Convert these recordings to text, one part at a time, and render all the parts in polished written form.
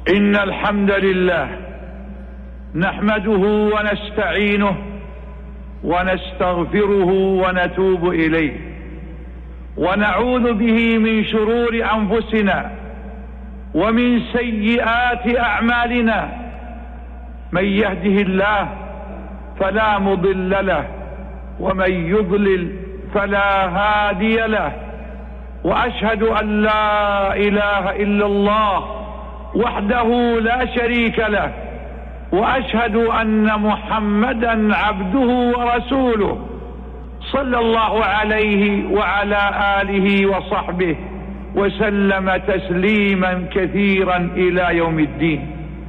إن الحمد لله نحمده ونستعينه ونستغفره ونتوب إليه، ونعوذ به من شرور أنفسنا ومن سيئات أعمالنا. من يهده الله فلا مضل له، ومن يضلل فلا هادي له. وأشهد أن لا إله إلا الله وحده لا شريك له، وأشهد أن محمدا عبده ورسوله، صلى الله عليه وعلى آله وصحبه وسلم تسليما كثيرا إلى يوم الدين.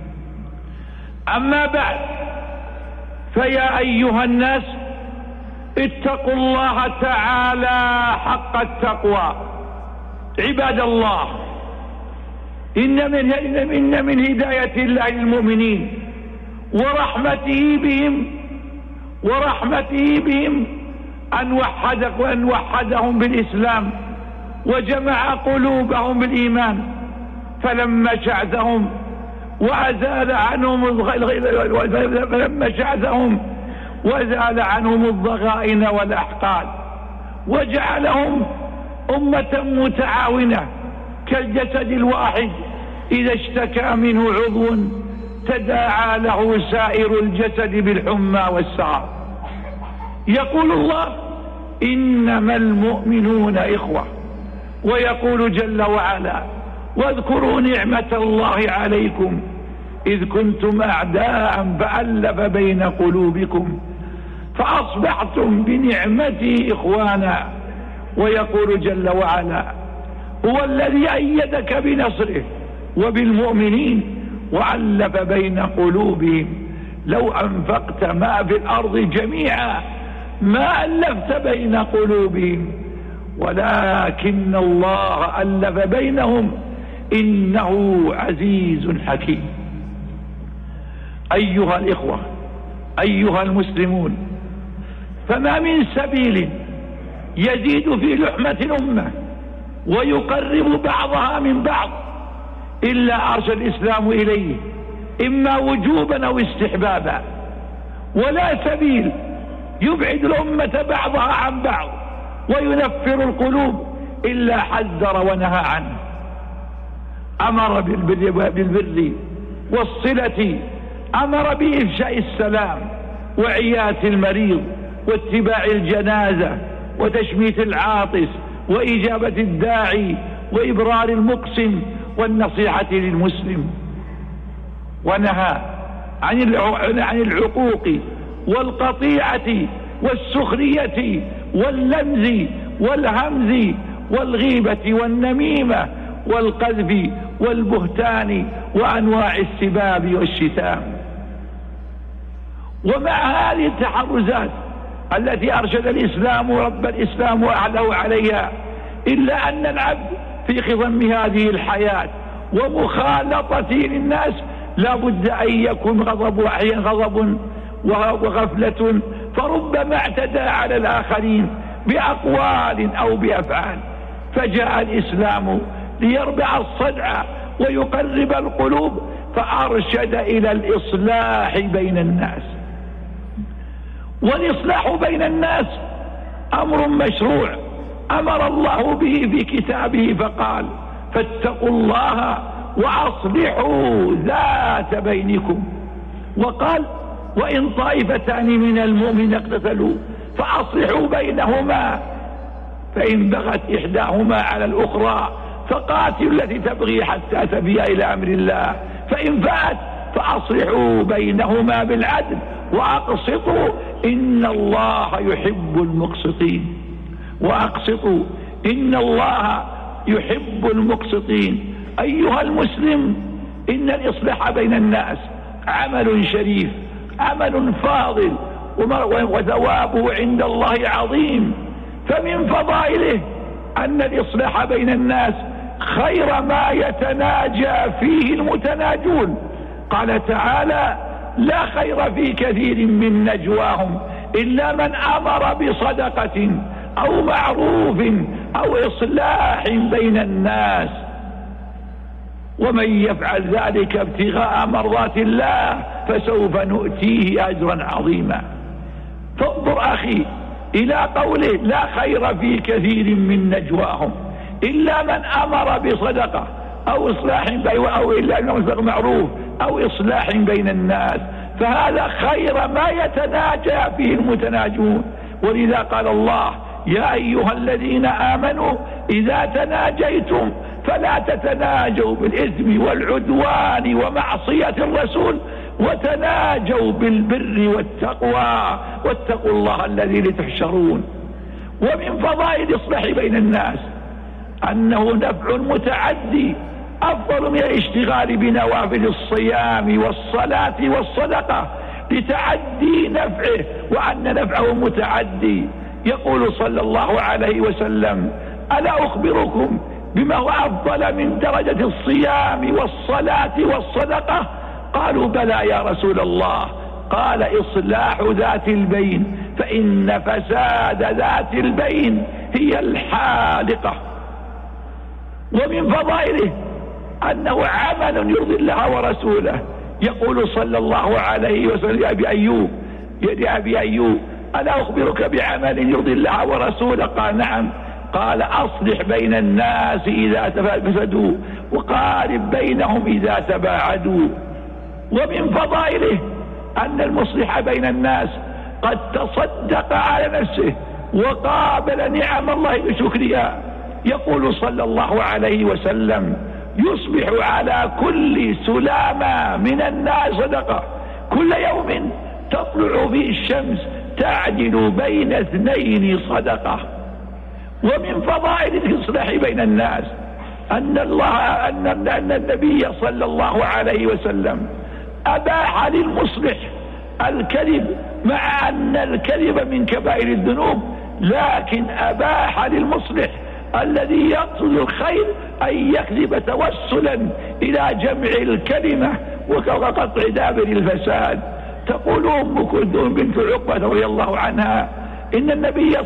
أما بعد، فيا أيها الناس، اتقوا الله تعالى حق التقوى. عباد الله، إن من هداية الله للمؤمنين ورحمته بهم أن وحدهم بالإسلام وجمع قلوبهم بالإيمان، فلما شعثهم وأزال عنهم الضغائن والأحقاد، وجعلهم أمة متعاونة كالجسد الواحد إذا اشتكى منه عضو تداعى له سائر الجسد بالحمى والسعر. يقول الله: إنما المؤمنون إخوة. ويقول جل وعلا: واذكروا نعمة الله عليكم إذ كنتم أعداء فألف بين قلوبكم فأصبحتم بنعمتي إخوانا. ويقول جل وعلا: هو الذي أيدك بنصره وبالمؤمنين وألف بين قلوبهم لو أنفقت ما في الأرض جميعا ما ألفت بين قلوبهم ولكن الله ألف بينهم إنه عزيز حكيم. أيها الإخوة، أيها المسلمون، فما من سبيل يزيد في لحمة الأمة ويقرب بعضها من بعض إلا أرشد الإسلام إليه، إما وجوبا أو استحبابا، ولا سبيل يبعد الأمة بعضها عن بعض وينفر القلوب إلا حذر ونهى عنه. أمر بالبر والصلة، أمر بإفشاء السلام وعيادة المريض واتباع الجنازة وتشميت العاطس وإجابة الداعي وإبرار المقسم والنصيحة للمسلم، ونهى عن العقوق والقطيعة والسخرية واللمز والهمز والغيبة والنميمة والقذف والبهتان وأنواع السباب والشتام. ومع هذه التحرزات التي أرشد الإسلام رب الإسلام وأعله عليها، إلا أن العبد في خضم هذه الحياة ومخالطته للناس لا بد أن يكون غضب وغفلة، فربما اعتدى على الآخرين بأقوال أو بأفعال. فجاء الإسلام ليربع الصدع ويقرب القلوب، فأرشد إلى الإصلاح بين الناس. والإصلاح بين الناس أمر مشروع أمر الله به في كتابه، فقال: فاتقوا الله وأصلحوا ذات بينكم. وقال: وإن طائفتان من المؤمنين اقتتلوا فأصلحوا بينهما، فإن بغت إحداهما على الأخرى فقاتلوا التي تبغي حتى تفيء إلى أمر الله، فإن فات فأصلحوا بينهما بالعدل وأقسطوا إن الله يحب المقسطين. وأقسطوا إن الله يحب المقسطين. أيها المسلم، إن الإصلاح بين الناس عمل شريف، عمل فاضل، وثوابه عند الله عظيم. فمن فضائله أن الإصلاح بين الناس خير ما يتناجى فيه المتناجون. قال تعالى: لا خير في كثير من نجواهم إلا من أمر بصدقة أو معروف أو إصلاح بين الناس. ومن يفعل ذلك ابتغاء مرضات الله فسوف نؤتيه أجرا عظيما. فانظر أخي إلى قوله لا خير في كثير من نجواهم إلا من أمر بصدقة أو إصلاح أو إلا أمر معروف أو إصلاح بين الناس، فهذا خير ما يتناجى فيه المتناجون. ولذا قال الله يا أيها الذين آمنوا إذا تناجيتم فلا تتناجوا بالإثم والعدوان ومعصية الرسول وتناجوا بالبر والتقوى واتقوا الله الذي تحشرون. ومن فضائل الإصلاح بين الناس أنه نفع متعدي أفضل من الاشتغال بنوافل الصيام والصلاة والصدقة لتعدي نفعه، وأن نفعه متعدي. يقول صلى الله عليه وسلم ألا أخبركم بما هو أفضل من درجة الصيام والصلاة والصدقة؟ قالوا بلى يا رسول الله. قال إصلاح ذات البين، فإن فساد ذات البين هي الحالقة. ومن فضائله أنه عمل يرضي الله ورسوله. يقول صلى الله عليه وسلم يا أبي أيوب ألا أخبرك بعمل يرضي الله ورسوله؟ قال نعم. قال أصلح بين الناس إذا فسدوا وقارب بينهم إذا تباعدوا. ومن فضائله أن المصلح بين الناس قد تصدق على نفسه وقابل نعم الله بشكرها. يقول صلى الله عليه وسلم يصبح على كل سلامة من الناس صدقة، كل يوم تطلع فيه الشمس تعدل بين اثنين صدقة. ومن فضائل الإصلاح بين الناس أن النبي صلى الله عليه وسلم أباح للمصلح الكذب، مع أن الكذب من كبائر الذنوب، لكن أباح للمصلح الذي يقصد الخير أن يكذب توسلا إلى جمع الكلمة وقطع دابر الفساد. تقول أم كلثوم بنت عقبة رضي الله عنها إن النبي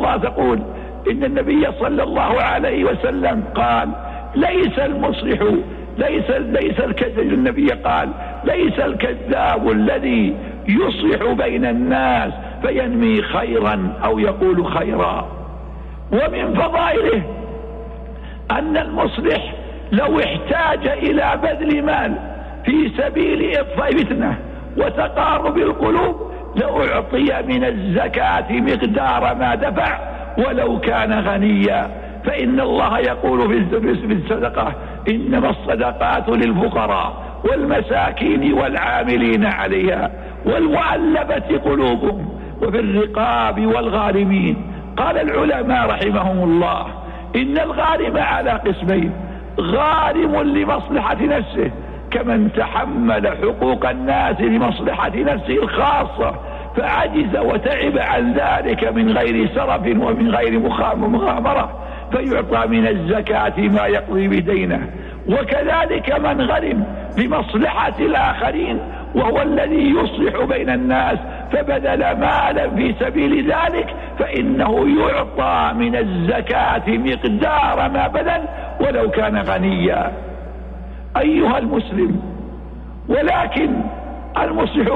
صلى الله عليه وسلم قال ليس المصلح ليس الكذاب. النبي قال ليس الكذاب الذي يصلح بين الناس فينمي خيرا أو يقول خيرا. ومن فضائله أن المصلح لو احتاج إلى بذل مال في سبيل إطفاء فتنة وتقارب القلوب لأعطي من الزكاة مقدار ما دفع ولو كان غنيا، فإن الله يقول في الصدقة إنما الصدقات للفقراء والمساكين والعاملين عليها والمؤلفة قلوبهم وفي الرقاب والغارمين. قال العلماء رحمهم الله إن الغارم على قسمين: غارم لمصلحة نفسه كمن تحمل حقوق الناس لمصلحة نفسه الخاصة فعجز وتعب عن ذلك من غير سرف ومن غير مغامرة فيعطى من الزكاة ما يقضي بدينه. وكذلك من غرم لمصلحة الآخرين وهو الذي يصلح بين الناس فبذل مالا في سبيل ذلك فإنه يعطى من الزكاة مقدار ما بذل ولو كان غنيا. أيها المسلم، ولكن المصلح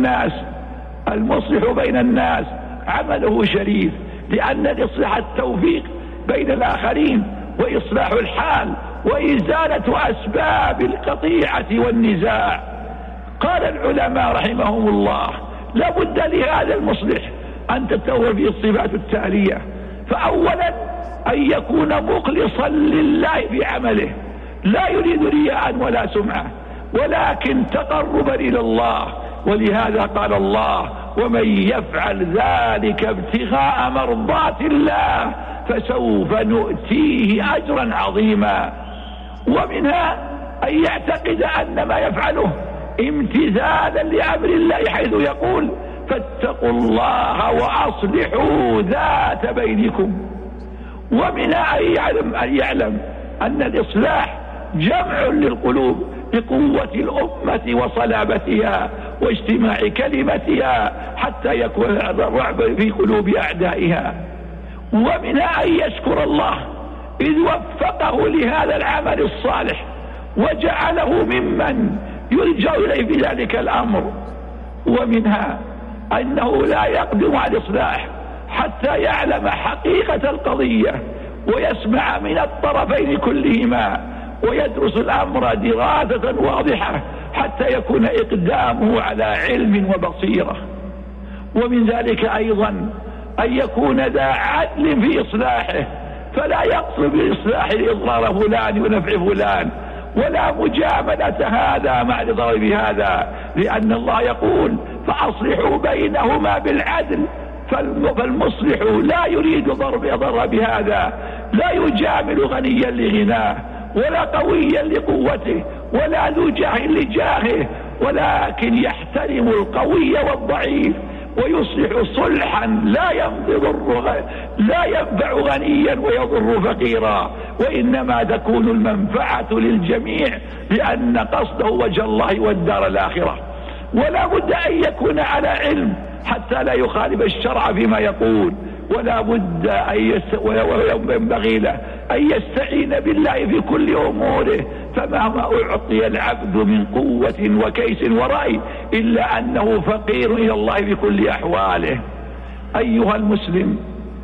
بين الناس عمله شريف، لأن الإصلاح التوفيق بين الآخرين وإصلاح الحال وإزالة أسباب القطيعة والنزاع. قال العلماء رحمهم الله لابد لهذا المصلح أن تتوفر فيه الصفات التالية: فأولا أن يكون مخلصا لله في عمله، لا يريد رياء ولا سمعة ولكن تقربا إلى الله. ولهذا قال الله: ومن يفعل ذلك ابتغاء مرضات الله فسوف نؤتيه أجرا عظيما. ومنها أن يعتقد أن ما يفعله امتثالا لأمر الله، حيث يقول: فاتقوا الله وأصلحوا ذات بينكم. ومنها أن يعلم أن الإصلاح جمع للقلوب بقوة الأمة وصلابتها واجتماع كلمتها حتى يكون الرعب في قلوب أعدائها. ومنها أن يشكر الله إذ وفقه لهذا العمل الصالح وجعله ممن يلجأ إليه في ذلك الأمر. ومنها أنه لا يقدم على الإصلاح حتى يعلم حقيقة القضية ويسمع من الطرفين كلهما ويدرس الأمر دراسة واضحة حتى يكون إقدامه على علم وبصيرة. ومن ذلك أيضا أن يكون ذا عدل في إصلاحه، فلا يقصد بالإصلاح إضرار فلان ونفع فلان، ولا مجاملة هذا مع الإضرار بهذا، لأن الله يقول فأصلحوا بينهما بالعدل. فالمصلح لا يريد ضرر بهذا، لا يجامل غنيا لغناه ولا قويا لقوته ولا ذو جاه لجاهه، ولكن يحترم القوي والضعيف ويصلح صلحا لا ينفع غنيا ويضر فقيرا، وإنما تكون المنفعة للجميع لأن قصده وجه الله والدار الآخرة. ولا بد أن يكون على علم حتى لا يخالف الشرع فيما يقول، ولا بد أن ينبغي له أن يستعين بالله في كل أموره، فمهما أعطي العبد من قوة وكيس ورأي إلا أنه فقير إلى الله في كل أحواله. أيها المسلم،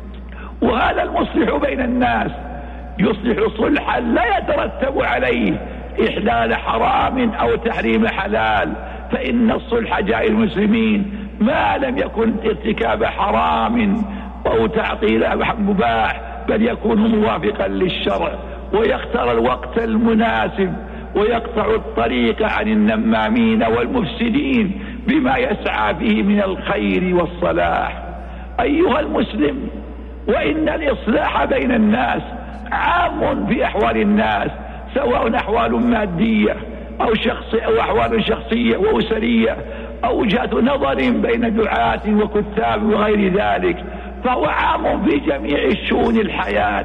وهذا المصلح بين الناس يصلح صلحا لا يترتب عليه إحلال حرام أو تحريم حلال، فإن الصلح جاء المسلمين ما لم يكن ارتكاب حرام أو تعطيل مباح، بل يكون موافقا للشرع ويختار الوقت المناسب ويقطع الطريق عن النمامين والمفسدين بما يسعى فيه من الخير والصلاح. أيها المسلم، وإن الإصلاح بين الناس عام في أحوال الناس، سواء أحوال مادية أو أحوال شخصية وأسرية أو وجهة نظر بين دعاة وكتاب وغير ذلك، فهو عام في جميع الشؤون الحياة،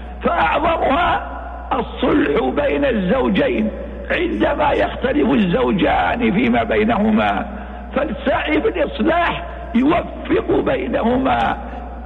فأعظمها الصلح بين الزوجين عندما يختلف الزوجان فيما بينهما، فالسعي بالإصلاح يوفق بينهما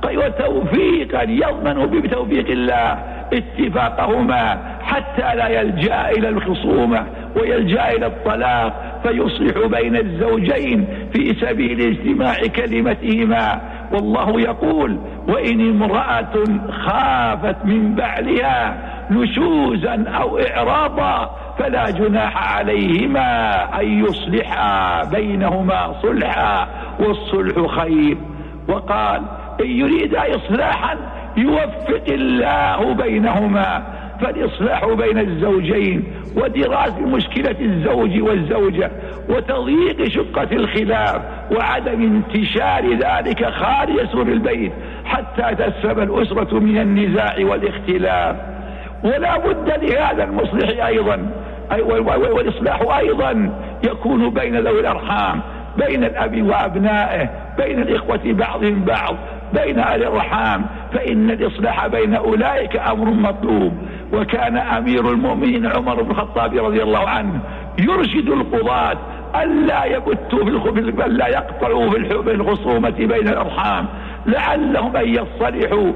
وتوفيقا يضمن بتوفيق الله اتفاقهما حتى لا يلجأ إلى الخصومة ويلجأ إلى الطلاق، فيصلح بين الزوجين في سبيل اجتماع كلمتهما. والله يقول وإن امرأة خافت من بعلها نشوزا أو إعراضا فلا جناح عليهما أن يصلحا بينهما صلحا والصلح خير. وقال إن يريد إصلاحا يوفق الله بينهما، فالإصلاح بين الزوجين ودراسة مشكلة الزوج والزوجة وتضييق شقة الخلاف وعدم انتشار ذلك خارج سور البيت حتى تسلم الأسرة من النزاع والاختلاف. ولا بد لهذا المصلح أيضا والإصلاح أيضا يكون بين ذوي الأرحام، بين الأب وأبنائه، بين الإخوة بعضهم بعض، بين أهل الرحام، فإن الإصلاح بين أولئك أمر مطلوب. وكان أمير المؤمنين عمر بن الخطاب رضي الله عنه يرشد القضاة ألا يبتوا ألا يقطعوا في الخصومة بين الأرحام لعلهم أن يصلحوا،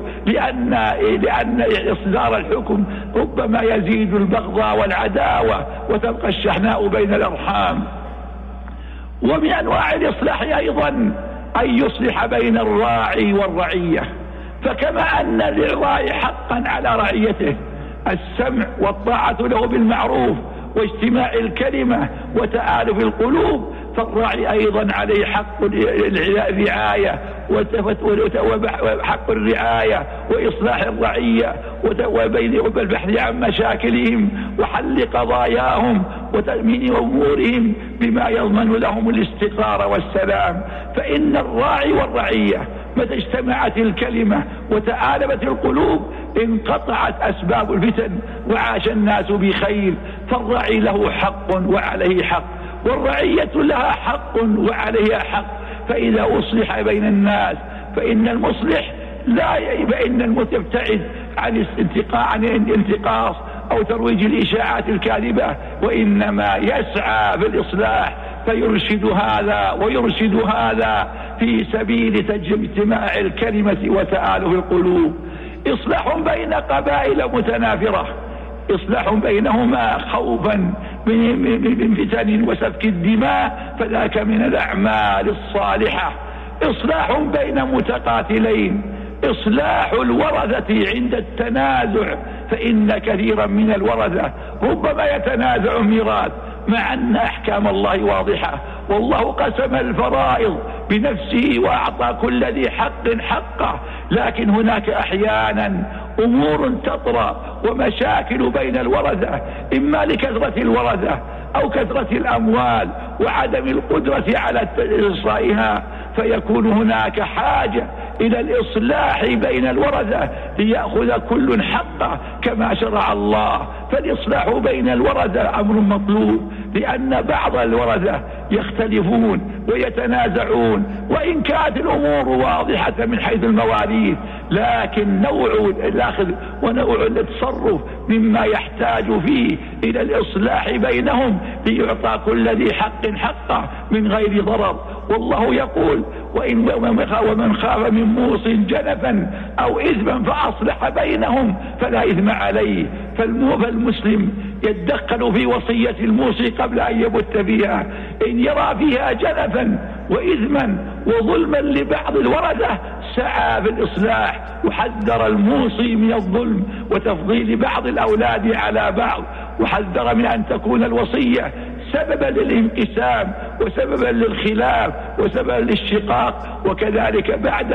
لأن إصدار الحكم ربما يزيد البغضاء والعداوة وتبقى الشحناء بين الأرحام. ومن أنواع الإصلاح أيضا أن يصلح بين الراعي والرعية، فكما أن للراعي حقا على رعيته السمع والطاعة له بالمعروف واجتماع الكلمة وتآلف القلوب، فالراعي أيضا عليه حق الرعاية وحق الرعاية وإصلاح الرعية والبحث عن مشاكلهم وحل قضاياهم وتأمين أمورهم بما يضمن لهم الاستقرار والسلام. فإن الراعي والرعية متى اجتمعت الكلمة وتآلفت القلوب انقطعت أسباب الفتن وعاش الناس بخير. فالراعي له حق وعليه حق، والرعية لها حق وعليها حق. فإذا أصلح بين الناس فإن المصلح فإن المتبتعد عن الانتقاص أو ترويج الإشاعات الكاذبة، وإنما يسعى في الإصلاح فيرشد هذا ويرشد هذا في سبيل اجتماع الكلمة وتآلف القلوب. إصلاح بين قبائل متنافرة إصلاح بينهما خوفا من فتن وسفك الدماء فذاك من الأعمال الصالحة. إصلاح بين متقاتلين، إصلاح الورثة عند التنازع، فإن كثيرا من الورثة ربما يتنازع ميراث مع أن أحكام الله واضحة، والله قسم الفرائض بنفسه وأعطى كل ذي حق حقه، لكن هناك أحيانا أمور تطرأ ومشاكل بين الورثة، إما لكثرة الورثة أو كثرة الأموال وعدم القدرة على إصلاحها، فيكون هناك حاجة إلى الإصلاح بين الورثة ليأخذ كل حقه كما شرع الله. فالإصلاح بين الورثة أمر مطلوب، لأن بعض الورثة يختلفون ويتنازعون، وإن كانت الأمور واضحة من حيث المواريث، لكن نوع الأخذ ونوع التصرف مما يحتاج فيه إلى الإصلاح بينهم ليعطى كل ذي حق حقه من غير ضرر. والله يقول: ومن خاف من موص جنفا أو إثما فأصلح بينهم فلا إثم عليه. فالمسلم يتدخل في وصية الموصي قبل أن يبت فيها، إن يرى فيها جنفا وإثما وظلما لبعض الورثة سعى في الإصلاح، وحذر الموصي من الظلم وتفضيل بعض الأولاد على بعض، وحذر من أن تكون الوصية سببا للانقسام وسببا للخلاف وسببا للشقاق. وكذلك بعد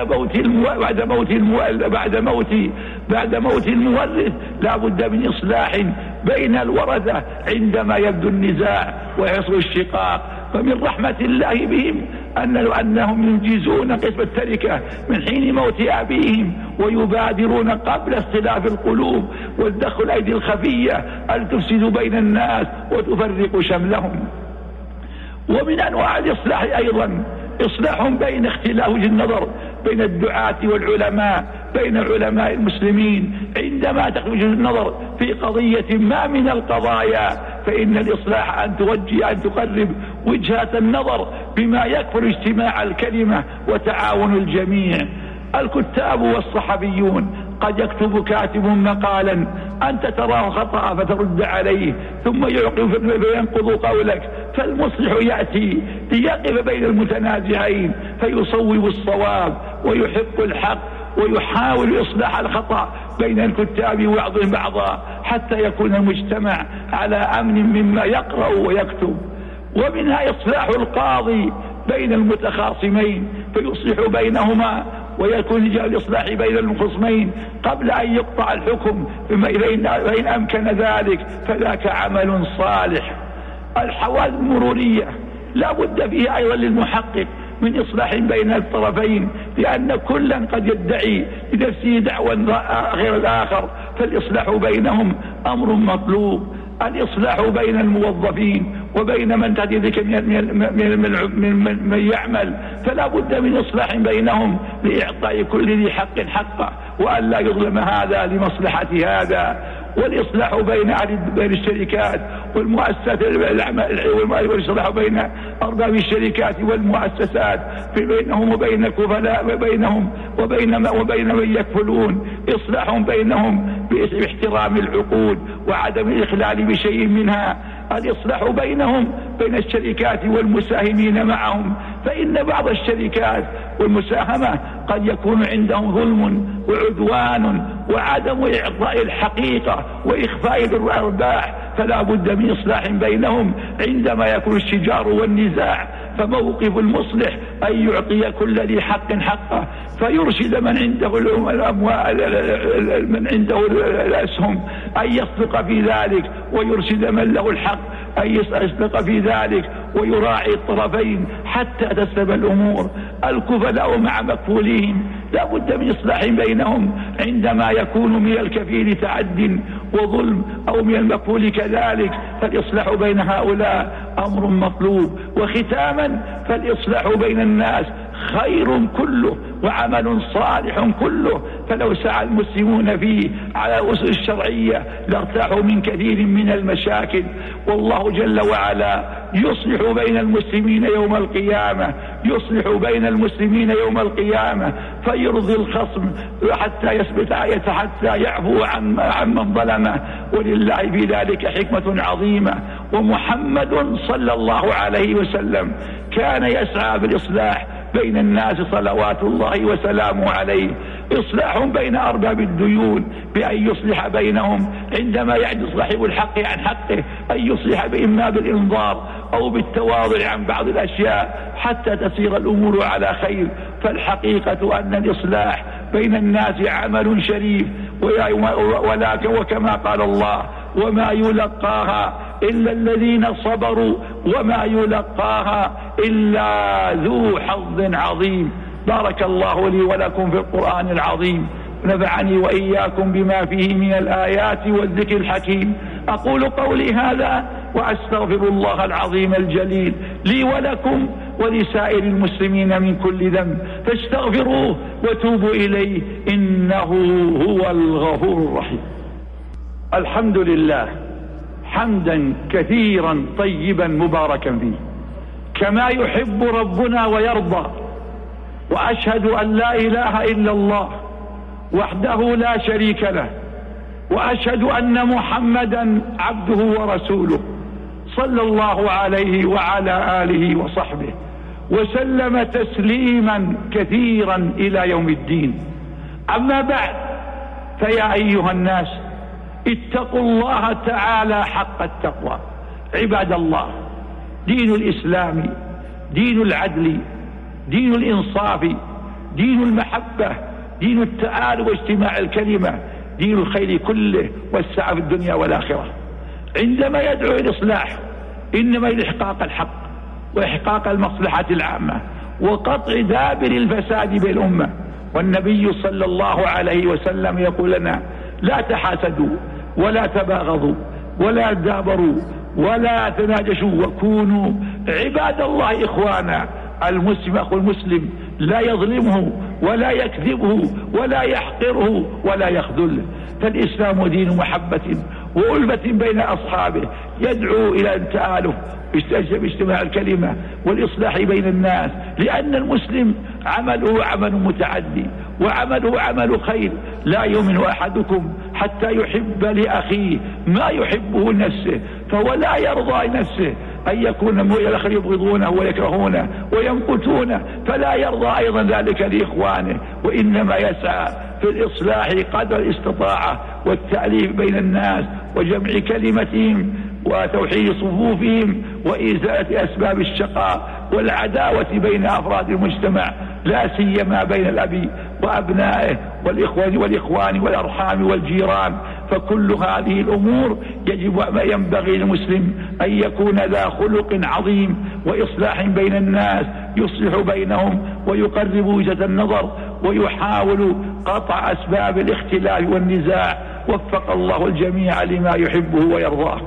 موت المورث لا بد من إصلاح بين الورثة عندما يبدو النزاع ويحصل الشقاق. فمن رحمة الله بهم أنهم ينجزون قسم التركة من حين موت أبيهم، ويبادرون قبل اختلاف القلوب والدخل الأيدي الخفية أن تفسد بين الناس وتفرق شملهم. ومن أنواع الإصلاح أيضا إصلاح بين اختلاف وجه النظر بين الدعاة والعلماء، بين علماء المسلمين عندما تخرج النظر في قضية ما من القضايا، فإن الإصلاح أن تقرب وجهة النظر بما يكفر اجتماع الكلمة وتعاون الجميع. الكتاب والصحفيون قد يكتب كاتب مقالا أنت تراه خطأ فترد عليه ثم يعقب فينقض قولك، فالمصلح يأتي ليقف بين المتنازعين فيصوب الصواب ويحق الحق ويحاول إصلاح الخطأ بين الكتاب وبعضهم بعضا حتى يكون المجتمع على أمن مما يقرأ ويكتب. ومنها إصلاح القاضي بين المتخاصمين فيصلح بينهما ويكون الإصلاح بين المخصمين قبل أن يقطع الحكم، فإن أمكن ذلك فذاك عمل صالح. الحوادث المرورية لا بد فيها أيضا للمحقق من إصلاح بين الطرفين، لأن كلا قد يدعي لنفسه دعوى غير الآخر، فالإصلاح بينهم أمر مطلوب. الإصلاح بين الموظفين وبين من تحديدك من يعمل، فلا بد من إصلاح بينهم لإعطاء كل ذي حق حقه وأن لا يظلم هذا لمصلحة هذا. والإصلاح بين الشركات والمؤسسات والإصلاح بين أرباب الشركات والمؤسسات بينهم وبين الكفلاء وبين من يكفلون، إصلاح بينهم باحترام العقود وعدم الإخلال بشيء منها. الإصلاح بينهم بين الشركات والمساهمين معهم، فإن بعض الشركات والمساهمة قد يكون عندهم ظلم وعدوان وعدم إعطاء الحقيقة وإخفاء الأرباح، فلا بد من إصلاح بينهم عندما يكون الشجار والنزاع. فموقف المصلح أن يعطي كل ذي حق حقه، فيرشد من عنده الأموال من عنده الأسهم أن يصدق في ذلك، ويرشد من له الحق أن يصدق في ذلك، ويراعي الطرفين حتى تسلم الأمور. الكفلاء مع مكفولين لا بد من إصلاح بينهم عندما يكون من الكفيل تعد وظلم أو من المكفول كذلك، فالإصلاح بين هؤلاء أمر مطلوب. وختاما فالإصلاح بين الناس خير كله وعمل صالح كله، فلو سعى المسلمون فيه على الأسس الشرعية لارتاحوا من كثير من المشاكل. والله جل وعلا يصلح بين المسلمين يوم القيامة، يصلح بين المسلمين يوم القيامة فيرضي الخصم حتى يثبت حتى يعفو عن من ظلمه، ولله في ذلك حكمة عظيمة. ومحمد صلى الله عليه وسلم كان يسعى بالإصلاح بين الناس صلوات الله وسلامه عليه، إصلاح بين أرباب الديون بأن يصلح بينهم عندما يعجز صاحب الحق عن حقه، أن يصلح إما بالإنظار أو بالتواضع عن بعض الأشياء حتى تسير الأمور على خير. فالحقيقة أن الإصلاح بين الناس عمل شريف، ولكن وكما قال الله وما يلقاها إلا الذين صبروا وما يلقاها إلا ذو حظ عظيم. بارك الله لي ولكم في القرآن العظيم، نفعني وإياكم بما فيه من الآيات والذكر الحكيم. أقول قولي هذا وأستغفر الله العظيم الجليل لي ولكم ولسائر المسلمين من كل ذنب، فاستغفروه وتوبوا إليه إنه هو الغفور الرحيم. الحمد لله حمدا كثيرا طيبا مباركا فيه كما يحب ربنا ويرضى، وأشهد أن لا إله إلا الله وحده لا شريك له، وأشهد أن محمدا عبده ورسوله صلى الله عليه وعلى آله وصحبه وسلم تسليما كثيرا إلى يوم الدين. أما بعد، فيا أيها الناس اتقوا الله تعالى حق التقوى. عباد الله، دين الإسلام دين العدل، دين الإنصاف، دين المحبة، دين التآلف واجتماع الكلمة، دين الخير كله والسعة في الدنيا والآخرة. عندما يدعو الإصلاح إنما لإحقاق الحق وإحقاق المصلحة العامة وقطع دابر الفساد بين الأمة. والنبي صلى الله عليه وسلم يقول لنا لا تحاسدوا ولا تباغضوا ولا تدابروا ولا تناجشوا وكونوا عباد الله إخوانا. المسلم أخو المسلم لا يظلمه ولا يكذبه ولا يحقره ولا يخذله. فالإسلام دين محبة وألفة بين أصحابه، يدعو إلى التآلف باجتماع الكلمة والإصلاح بين الناس، لأن المسلم عمله عمل متعدي وعمله عمل خير. لا يؤمن أحدكم حتى يحب لأخيه ما يحبه لنفسه، فهو لا يرضى لنفسه أن يكون الآخر يبغضونه ويكرهونه ويمقتونه، فلا يرضى أيضا ذلك لإخوانه، وإنما يسعى في الإصلاح قدر الاستطاعة والتأليف بين الناس وجمع كلمتهم وتوحيد صفوفهم وإزالة أسباب الشقاء والعداوة بين أفراد المجتمع، لا سيما بين الأب وأبنائه والإخوان والأرحام والجيران. فكل هذه الأمور ينبغي للمسلم أن يكون ذا خلق عظيم وإصلاح بين الناس، يصلح بينهم ويقرب وجهة النظر ويحاول قطع أسباب الاختلاف والنزاع. وفق الله الجميع لما يحبه ويرضاه.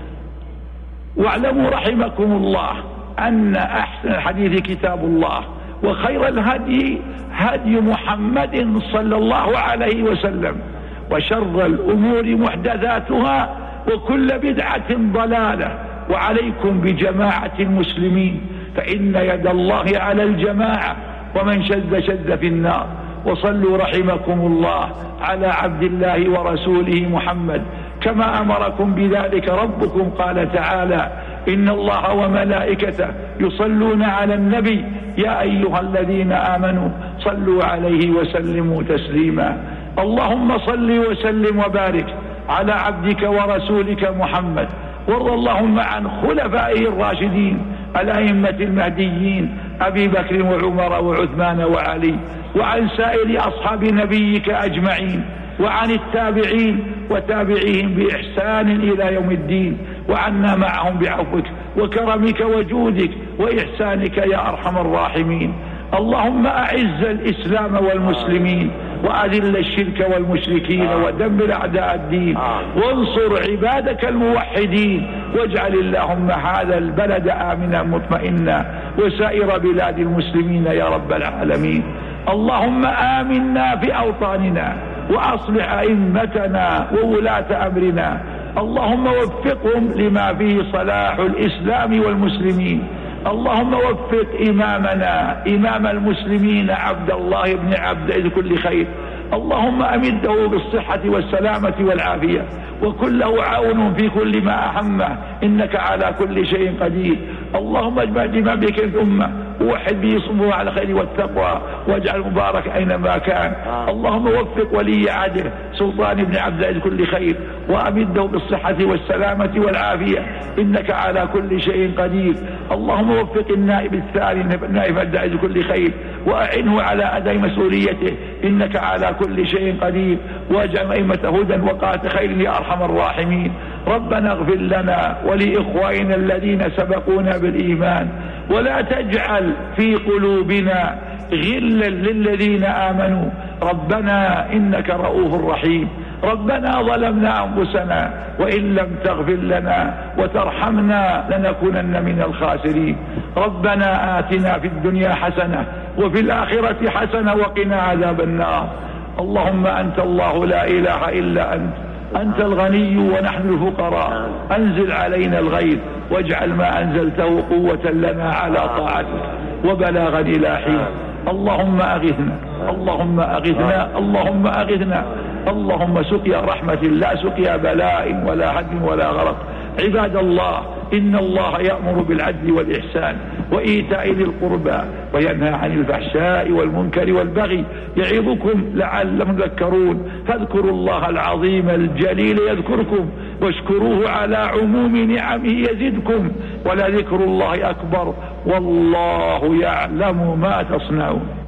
واعلموا رحمكم الله أن أحسن الحديث كتاب الله، وخير الهدي هدي محمد صلى الله عليه وسلم، وشر الأمور محدثاتها وكل بدعة ضلالة. وعليكم بجماعة المسلمين فإن يد الله على الجماعة، ومن شذ في النار. وصلوا رحمكم الله على عبد الله ورسوله محمد كما أمركم بذلك ربكم. قال تعالى إن الله وملائكته يصلون على النبي يا أيها الذين آمنوا صلوا عليه وسلموا تسليما. اللهم صل وسلم وبارك على عبدك ورسولك محمد، وارض اللهم عن خلفائه الراشدين الأئمة المهديين أبي بكر وعمر وعثمان وعلي، وعن سائر أصحاب نبيك أجمعين، وعن التابعين وتابعيهم بإحسان إلى يوم الدين، وعنا معهم بعفوك وكرمك وجودك وإحسانك يا أرحم الراحمين. اللهم أعز الإسلام والمسلمين وأذل الشرك والمشركين ودمر أعداء الدين، وانصر عبادك الموحدين، واجعل اللهم هذا البلد آمنا مطمئنا وسائر بلاد المسلمين يا رب العالمين. اللهم آمنا في أوطاننا وأصلح أئمتنا وولاة أمرنا، اللهم وفقهم لما فيه صلاح الإسلام والمسلمين. اللهم وفق إمامنا إمام المسلمين عبد الله بن عبد كل خير، اللهم أمده بالصحة والسلامة والعافية، وكن له عون في كل ما أهمه، إنك على كل شيء قدير. اللهم اجمع جمع بك الأمة ووحد به صبوها على الخير والتقوى، واجعل مبارك أينما كان. اللهم وفق ولي عهده سلطان بن عبد العزيز كل خير، وأمده بالصحة والسلامة والعافية، إنك على كل شيء قدير. اللهم وفق النائب الثاني نائب عبد العزيز كل خير، وأعنه على أداء مسؤوليته، إنك على كل شيء قدير. واجعل أئمة هدى وقاة خير يا أرحم الراحمين. ربنا اغفر لنا ولإخواننا الذين سبقونا بالإيمان، ولا تجعل في قلوبنا غلا للذين آمنوا. ربنا إنك رؤوف رحيم. ربنا ظلمنا أنفسنا، وإن لم تغفر لنا وترحمنا لنكونن من الخاسرين. ربنا آتنا في الدنيا حسنة وفي الآخرة حسنة وقنا عذاب النار. اللهم أنت الله لا إله إلا أنت الغني ونحن الفقراء. أنزل علينا الغيث واجعل ما أنزلته قوة لنا على طاعتك وبلاغا إلى حين. اللهم أغثنا اللهم أغثنا اللهم أغثنا. اللهم سقيا رحمة لا سقيا بلاء ولا هدم ولا غرق. عباد الله، إن الله يأمر بالعدل والإحسان وإيتاء ذي القربى وينهى عن الفحشاء والمنكر والبغي، يعظكم لعلكم تذكرون. فاذكروا الله العظيم الجليل يذكركم، واشكروه على عموم نعمه يزدكم، ولذكر الله أكبر، والله يعلم ما تصنعون.